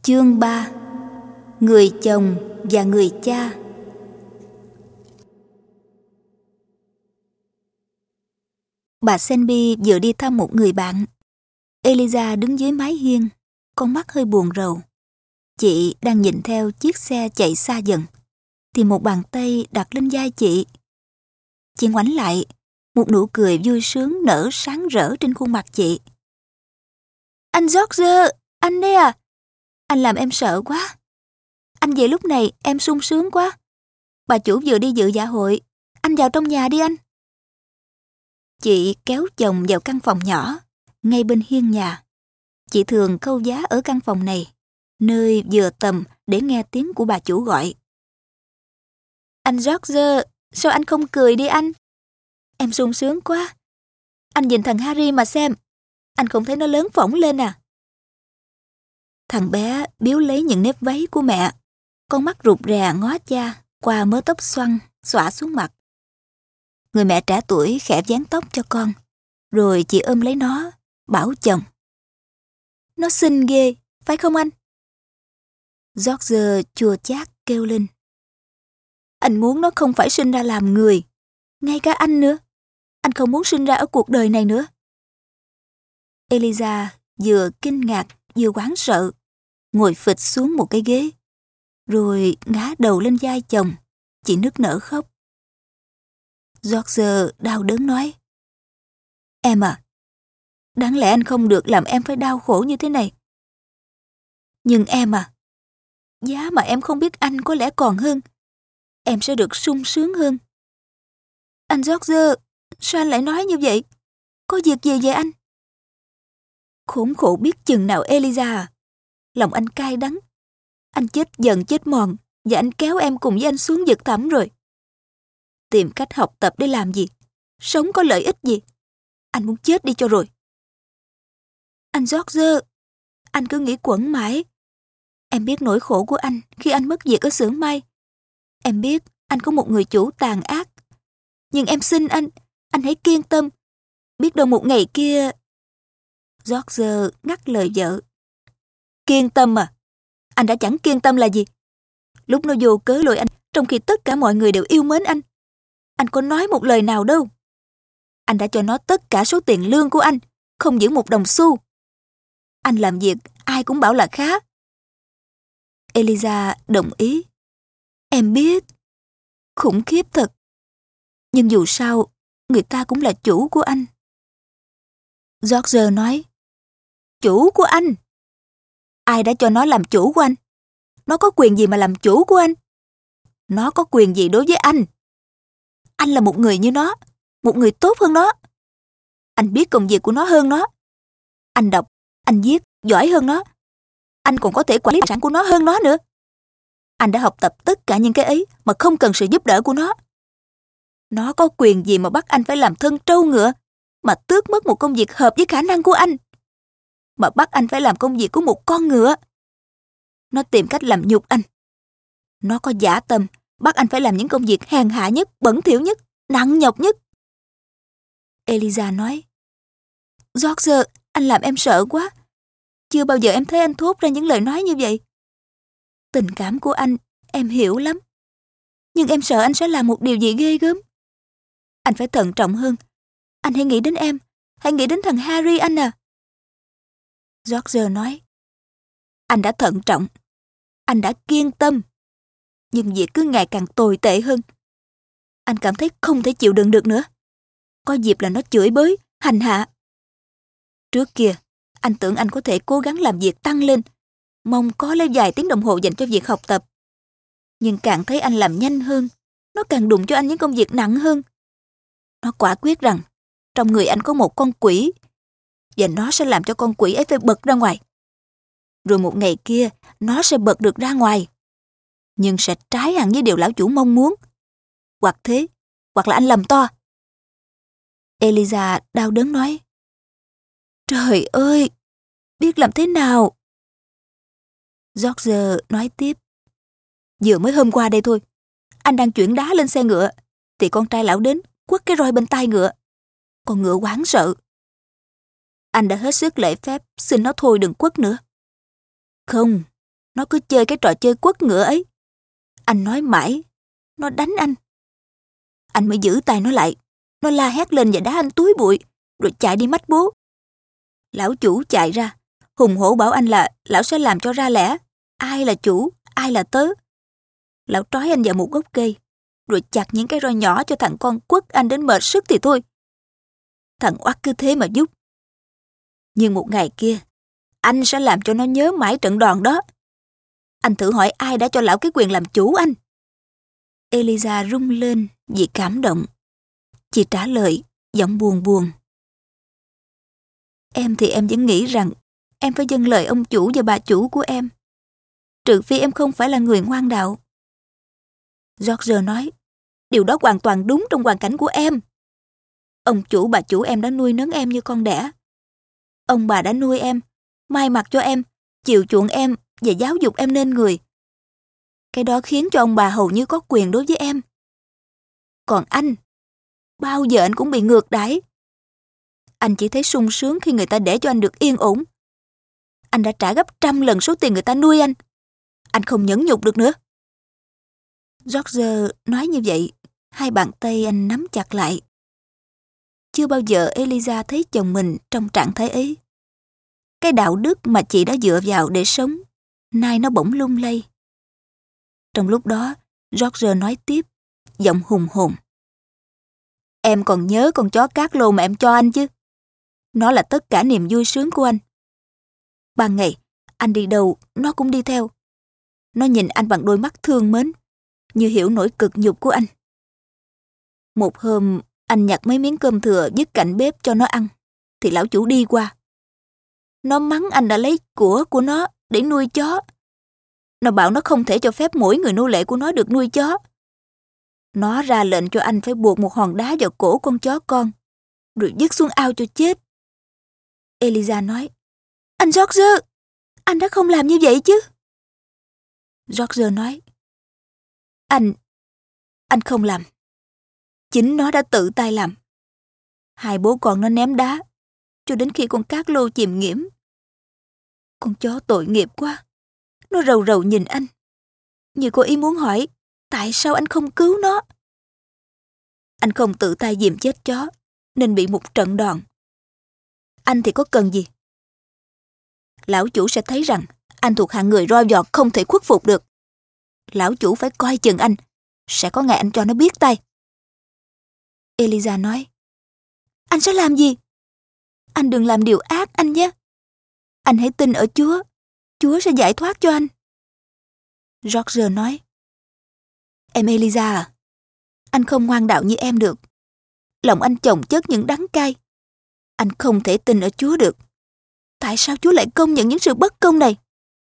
Chương 3: Người chồng và người cha. Bà Selby vừa đi thăm một người bạn. Eliza đứng dưới mái hiên, con mắt hơi buồn rầu. Chị đang nhìn theo chiếc xe chạy xa dần, thì một bàn tay đặt lên vai chị. Chị ngoảnh lại, một nụ cười vui sướng nở sáng rỡ trên khuôn mặt chị. Anh George, anh đây à? Anh làm em sợ quá. Anh về lúc này em sung sướng quá. Bà chủ vừa đi dự dạ hội. Anh vào trong nhà đi anh. Chị kéo chồng vào căn phòng nhỏ, ngay bên hiên nhà. Chị thường câu giá ở căn phòng này, nơi vừa tầm để nghe tiếng của bà chủ gọi. Anh George, sao anh không cười đi anh? Em sung sướng quá. Anh nhìn thằng Harry mà xem. Anh không thấy nó lớn phỏng lên à? Thằng bé biếu lấy những nếp váy của mẹ. Con mắt rụt rè ngó cha qua mớ tóc xoăn xõa xuống mặt. Người mẹ trẻ tuổi khẽ vén tóc cho con, rồi chị ôm lấy nó, bảo chồng. Nó xinh ghê, phải không anh? George chua chát kêu lên. Anh muốn nó không phải sinh ra làm người, ngay cả anh nữa. Anh không muốn sinh ra ở cuộc đời này nữa. Eliza vừa kinh ngạc vừa hoảng sợ, ngồi phịch xuống một cái ghế, rồi ngã đầu lên vai chồng. Chị nức nở khóc. George đau đớn nói. Em à, đáng lẽ anh không được làm em phải đau khổ như thế này. Nhưng em à, giá mà em không biết anh có lẽ còn hơn. Em sẽ được sung sướng hơn. Anh George, sao anh lại nói như vậy? Có việc gì vậy anh? Khốn khổ biết chừng nào Eliza à. Lòng anh cay đắng. Anh chết dần chết mòn, và anh kéo em cùng với anh xuống vực thẳm rồi. Tìm cách học tập để làm gì? Sống có lợi ích gì? Anh muốn chết đi cho rồi. Anh George, anh cứ nghĩ quẩn mãi. Em biết nỗi khổ của anh khi anh mất việc ở xưởng may. Em biết anh có một người chủ tàn ác. Nhưng em xin anh hãy kiên tâm. Biết đâu một ngày kia... George ngắt lời vợ. Kiên tâm à? Anh đã chẳng kiên tâm là gì? Lúc nó vô cớ lôi anh, trong khi tất cả mọi người đều yêu mến anh có nói một lời nào đâu. Anh đã cho nó tất cả số tiền lương của anh, không giữ một đồng xu. Anh làm việc ai cũng bảo là khá. Eliza đồng ý. Em biết. Khủng khiếp thật. Nhưng dù sao, người ta cũng là chủ của anh. George nói. Chủ của anh? Ai đã cho nó làm chủ của anh? Nó có quyền gì mà làm chủ của anh? Nó có quyền gì đối với anh? Anh là một người như nó, một người tốt hơn nó. Anh biết công việc của nó hơn nó. Anh đọc, anh viết giỏi hơn nó. Anh còn có thể quản lý tài sản của nó hơn nó nữa. Anh đã học tập tất cả những cái ấy mà không cần sự giúp đỡ của nó. Nó có quyền gì mà bắt anh phải làm thân trâu ngựa, mà tước mất một công việc hợp với khả năng của anh, mà bắt anh phải làm công việc của một con ngựa. Nó tìm cách làm nhục anh. Nó có dã tâm bắt anh phải làm những công việc hèn hạ nhất, bẩn thỉu nhất, nặng nhọc nhất. Eliza nói. George, anh làm em sợ quá. Chưa bao giờ em thấy anh thốt ra những lời nói như vậy. Tình cảm của anh, em hiểu lắm. Nhưng em sợ anh sẽ làm một điều gì ghê gớm. Anh phải thận trọng hơn. Anh hãy nghĩ đến em. Hãy nghĩ đến thằng Harry anh à. George nói. Anh đã thận trọng. Anh đã kiên tâm. Nhưng việc cứ ngày càng tồi tệ hơn. Anh cảm thấy không thể chịu đựng được nữa. Có dịp là nó chửi bới, hành hạ. Trước kia, anh tưởng anh có thể cố gắng làm việc tăng lên, mong có lấy vài tiếng đồng hồ dành cho việc học tập. Nhưng càng thấy anh làm nhanh hơn, nó càng đụng cho anh những công việc nặng hơn. Nó quả quyết rằng trong người anh có một con quỷ, và nó sẽ làm cho con quỷ ấy phải bật ra ngoài. Rồi một ngày kia, nó sẽ bật được ra ngoài. Nhưng sẽ trái hẳn với điều lão chủ mong muốn. Hoặc thế, hoặc là anh lầm to. Eliza đau đớn nói. Trời ơi, biết làm thế nào? George nói tiếp. Vừa mới hôm qua đây thôi, anh đang chuyển đá lên xe ngựa, thì con trai lão đến quất cái roi bên tai ngựa. Con ngựa hoảng sợ. Anh đã hết sức lễ phép xin nó thôi đừng quất nữa. Không, Nó cứ chơi cái trò chơi quất ngựa ấy. Anh nói mãi, nó đánh anh. Anh mới giữ tay nó lại. Nó la hét lên và đá anh túi bụi, rồi chạy đi mách bố. Lão chủ chạy ra, hùng hổ bảo anh là lão sẽ làm cho ra lẽ ai là chủ, ai là tớ. Lão trói anh vào một gốc cây, rồi chặt những cái roi nhỏ cho thằng con quất anh đến mệt sức thì thôi. Thằng oắt cứ thế mà giúp. Nhưng một ngày kia, anh sẽ làm cho nó nhớ mãi trận đòn đó. Anh thử hỏi ai đã cho lão cái quyền làm chủ anh. Eliza rung lên vì cảm động. Chị trả lời, giọng buồn buồn. Em thì em vẫn nghĩ rằng em phải vâng lời ông chủ và bà chủ của em. Trừ phi em không phải là người ngoan đạo. George nói, điều đó hoàn toàn đúng trong hoàn cảnh của em. Ông chủ bà chủ em đã nuôi nấng em như con đẻ. Ông bà đã nuôi em, mai mặc cho em, chiều chuộng em và giáo dục em nên người. Cái đó khiến cho ông bà hầu như có quyền đối với em. Còn anh, bao giờ anh cũng bị ngược đãi. Anh chỉ thấy sung sướng khi người ta để cho anh được yên ổn. Anh đã trả gấp 100 lần số tiền người ta nuôi anh. Anh không nhẫn nhục được nữa. George nói như vậy, hai bàn tay anh nắm chặt lại. Chưa bao giờ Eliza thấy chồng mình trong trạng thái ấy. Cái đạo đức mà chị đã dựa vào để sống, nay nó bỗng lung lay. Trong lúc đó, George nói tiếp, giọng hùng hồn. Em còn nhớ con chó cát lô mà em cho anh chứ? Nó là tất cả niềm vui sướng của anh. Ban ngày, anh đi đâu, nó cũng đi theo. Nó nhìn anh bằng đôi mắt thương mến, như hiểu nỗi cực nhục của anh. Một hôm, anh nhặt mấy miếng cơm thừa dứt cạnh bếp cho nó ăn, thì lão chủ đi qua. Nó mắng anh đã lấy của nó để nuôi chó. Nó bảo nó không thể cho phép mỗi người nô lệ của nó được nuôi chó. Nó ra lệnh cho anh phải buộc một hòn đá vào cổ con chó con, rồi vứt xuống ao cho chết. Eliza nói, anh George, anh đã không làm như vậy chứ? George nói, anh không làm. Chính nó đã tự tay làm. Hai bố con nó ném đá, cho đến khi con cát lô chìm nghiễm. Con chó tội nghiệp quá. Nó rầu rầu nhìn anh, như có ý muốn hỏi, tại sao anh không cứu nó? Anh không tự tay dìm chết chó, nên bị một trận đòn. Anh thì có cần gì? Lão chủ sẽ thấy rằng anh thuộc hạng người roi vọt không thể khuất phục được. Lão chủ phải coi chừng anh, sẽ có ngày anh cho nó biết tay. Eliza nói, anh sẽ làm gì? Anh đừng làm điều ác anh nhé. Anh hãy tin ở Chúa, Chúa sẽ giải thoát cho anh. George nói, em Eliza à, anh không ngoan đạo như em được. Lòng anh chồng chất những đắng cay. Anh không thể tin ở Chúa được. Tại sao Chúa lại công nhận những sự bất công này?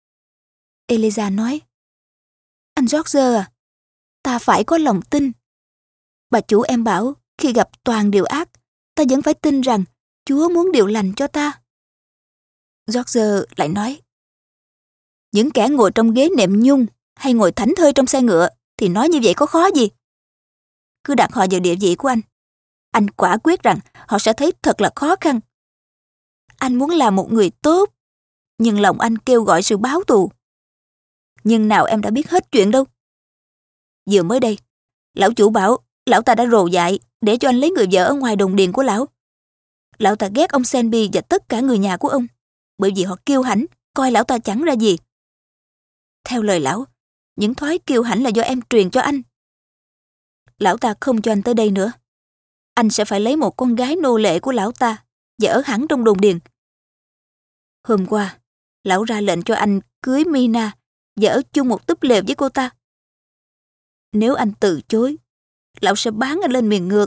Eliza nói, anh George à, ta phải có lòng tin. Bà chủ em bảo khi gặp toàn điều ác, ta vẫn phải tin rằng Chúa muốn điều lành cho ta. George lại nói, những kẻ ngồi trong ghế nệm nhung hay ngồi thảnh thơi trong xe ngựa thì nói như vậy có khó gì? Cứ đặt họ vào địa vị của anh. Anh quả quyết rằng họ sẽ thấy thật là khó khăn. Anh muốn làm một người tốt, nhưng lòng anh kêu gọi sự báo thù. Nhưng nào em đã biết hết chuyện đâu. Vừa mới đây, lão chủ bảo lão ta đã rồ dại để cho anh lấy người vợ ở ngoài đồng điền của lão. Lão ta ghét ông Senby và tất cả người nhà của ông, bởi vì họ kiêu hãnh, coi lão ta chẳng ra gì. Theo lời lão, những thói kiêu hãnh là do em truyền cho anh. Lão ta không cho anh tới đây nữa. Anh sẽ phải lấy một con gái nô lệ của lão ta và ở hẳn trong đồn điền. Hôm qua, lão ra lệnh cho anh cưới Mina và ở chung một túp lều với cô ta. Nếu anh từ chối, lão sẽ bán anh lên miền ngược.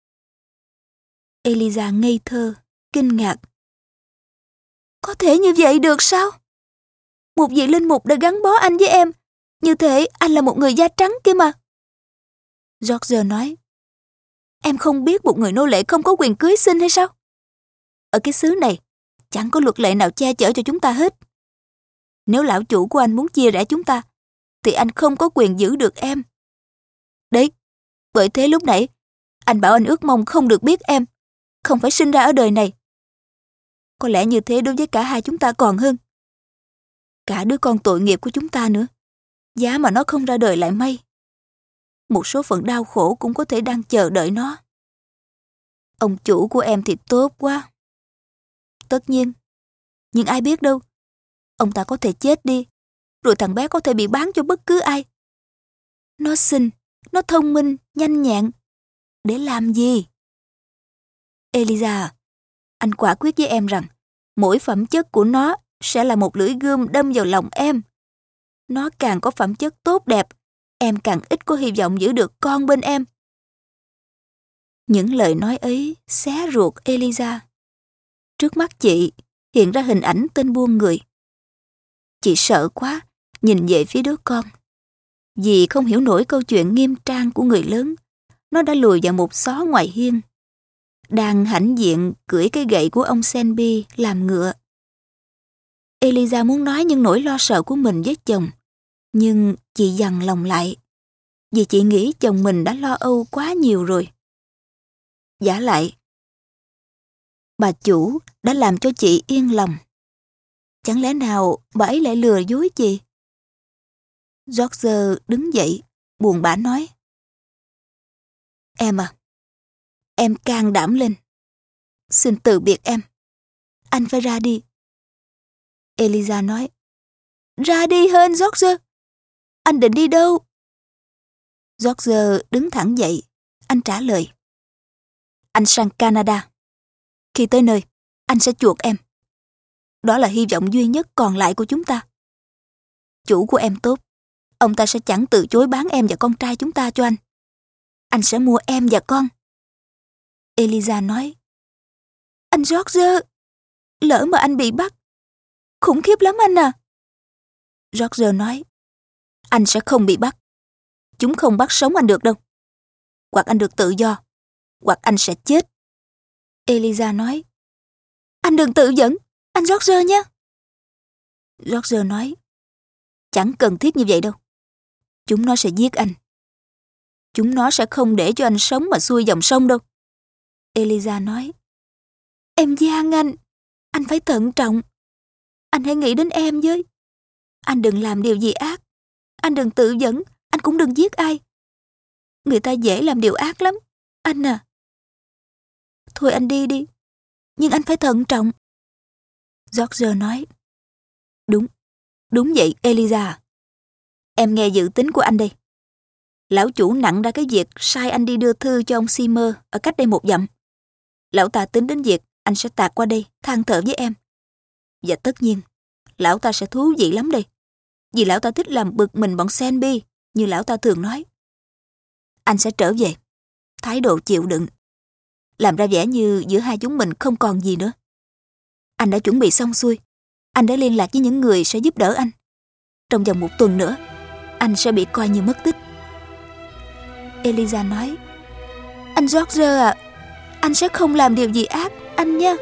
Eliza ngây thơ, kinh ngạc. Có thể như vậy được sao? Một vị linh mục đã gắn bó anh với em, như thể anh là một người da trắng kia mà. George nói, em không biết một người nô lệ không có quyền cưới xin hay sao? Ở cái xứ này, chẳng có luật lệ nào che chở cho chúng ta hết. Nếu lão chủ của anh muốn chia rẽ chúng ta, thì anh không có quyền giữ được em. Đấy, bởi thế lúc nãy, anh bảo anh ước mong không được biết em, không phải sinh ra ở đời này. Có lẽ như thế đối với cả hai chúng ta còn hơn. cả đứa con tội nghiệp của chúng ta nữa. Giá mà nó không ra đời lại may. Một số phận đau khổ cũng có thể đang chờ đợi nó. Ông chủ của em thì tốt quá. Tất nhiên. Nhưng ai biết đâu. Ông ta có thể chết đi, rồi thằng bé có thể bị bán cho bất cứ ai. Nó xinh, nó thông minh, nhanh nhẹn. Để làm gì? Eliza, anh quả quyết với em rằng mỗi phẩm chất của nó sẽ là một lưỡi gươm đâm vào lòng em. Nó càng có phẩm chất tốt đẹp, em càng ít có hy vọng giữ được con bên em. Những lời nói ấy xé ruột Eliza. Trước mắt chị hiện ra hình ảnh tên buôn người. Chị sợ quá, nhìn về phía đứa con. Vì không hiểu nổi câu chuyện nghiêm trang của người lớn, nó đã lùi vào một xó ngoài hiên. Đang hãnh diện cưỡi cái gậy của ông Selby làm ngựa. Eliza muốn nói những nỗi lo sợ của mình với chồng, nhưng chị dằn lòng lại, vì chị nghĩ chồng mình đã lo âu quá nhiều rồi. Vả lại, bà chủ đã làm cho chị yên lòng. Chẳng lẽ nào bà ấy lại lừa dối chị? George đứng dậy, buồn bã nói. Em à, em can đảm lên. Xin từ biệt em. Anh phải ra đi. Eliza nói. Ra đi hên George. Anh định đi đâu? George đứng thẳng dậy. Anh trả lời. Anh sang Canada. Khi tới nơi, anh sẽ chuộc em. Đó là hy vọng duy nhất còn lại của chúng ta. Chủ của em tốt. Ông ta sẽ chẳng từ chối bán em và con trai chúng ta cho anh. Anh sẽ mua em và con. Eliza nói. Anh George, lỡ mà anh bị bắt. Khủng khiếp lắm anh à. George nói. Anh sẽ không bị bắt. Chúng không bắt sống anh được đâu. Hoặc anh được tự do, hoặc anh sẽ chết. Eliza nói. Anh đừng tự dẫn, anh George nhé. George nói. Chẳng cần thiết như vậy đâu. Chúng nó sẽ giết anh. Chúng nó sẽ không để cho anh sống mà xuôi dòng sông đâu. Eliza nói. Em van anh phải thận trọng. Anh hãy nghĩ đến em với. Anh đừng làm điều gì ác. Anh đừng tự dẫn, anh cũng đừng giết ai. Người ta dễ làm điều ác lắm, anh à. Thôi anh đi đi, nhưng anh phải thận trọng. George nói. Đúng vậy Eliza. Em nghe dự tính của anh đây. Lão chủ nặng ra cái việc sai anh đi đưa thư cho ông Seymour ở cách đây 1 dặm. Lão ta tính đến việc anh sẽ tạt qua đây than thở với em. Và tất nhiên, lão ta sẽ thú vị lắm đây. Vì lão ta thích làm bực mình bọn Selby, như lão ta thường nói. Anh sẽ trở về, thái độ chịu đựng, làm ra vẻ như giữa hai chúng mình không còn gì nữa. Anh đã chuẩn bị xong xuôi. Anh đã liên lạc với những người sẽ giúp đỡ anh. Trong vòng 1 tuần nữa, anh sẽ bị coi như mất tích. Eliza nói. Anh George à, anh sẽ không làm điều gì ác, anh nha.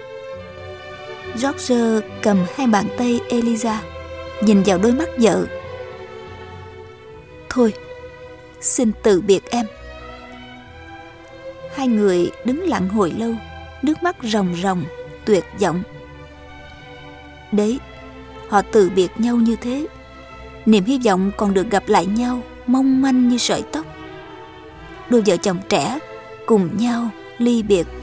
George cầm hai bàn tay Eliza, nhìn vào đôi mắt vợ. Thôi, xin từ biệt em. Hai người đứng lặng hồi lâu, nước mắt ròng ròng, tuyệt vọng. Đấy, họ từ biệt nhau như thế. Niềm hy vọng còn được gặp lại nhau mong manh như sợi tóc. Đôi vợ chồng trẻ cùng nhau ly biệt.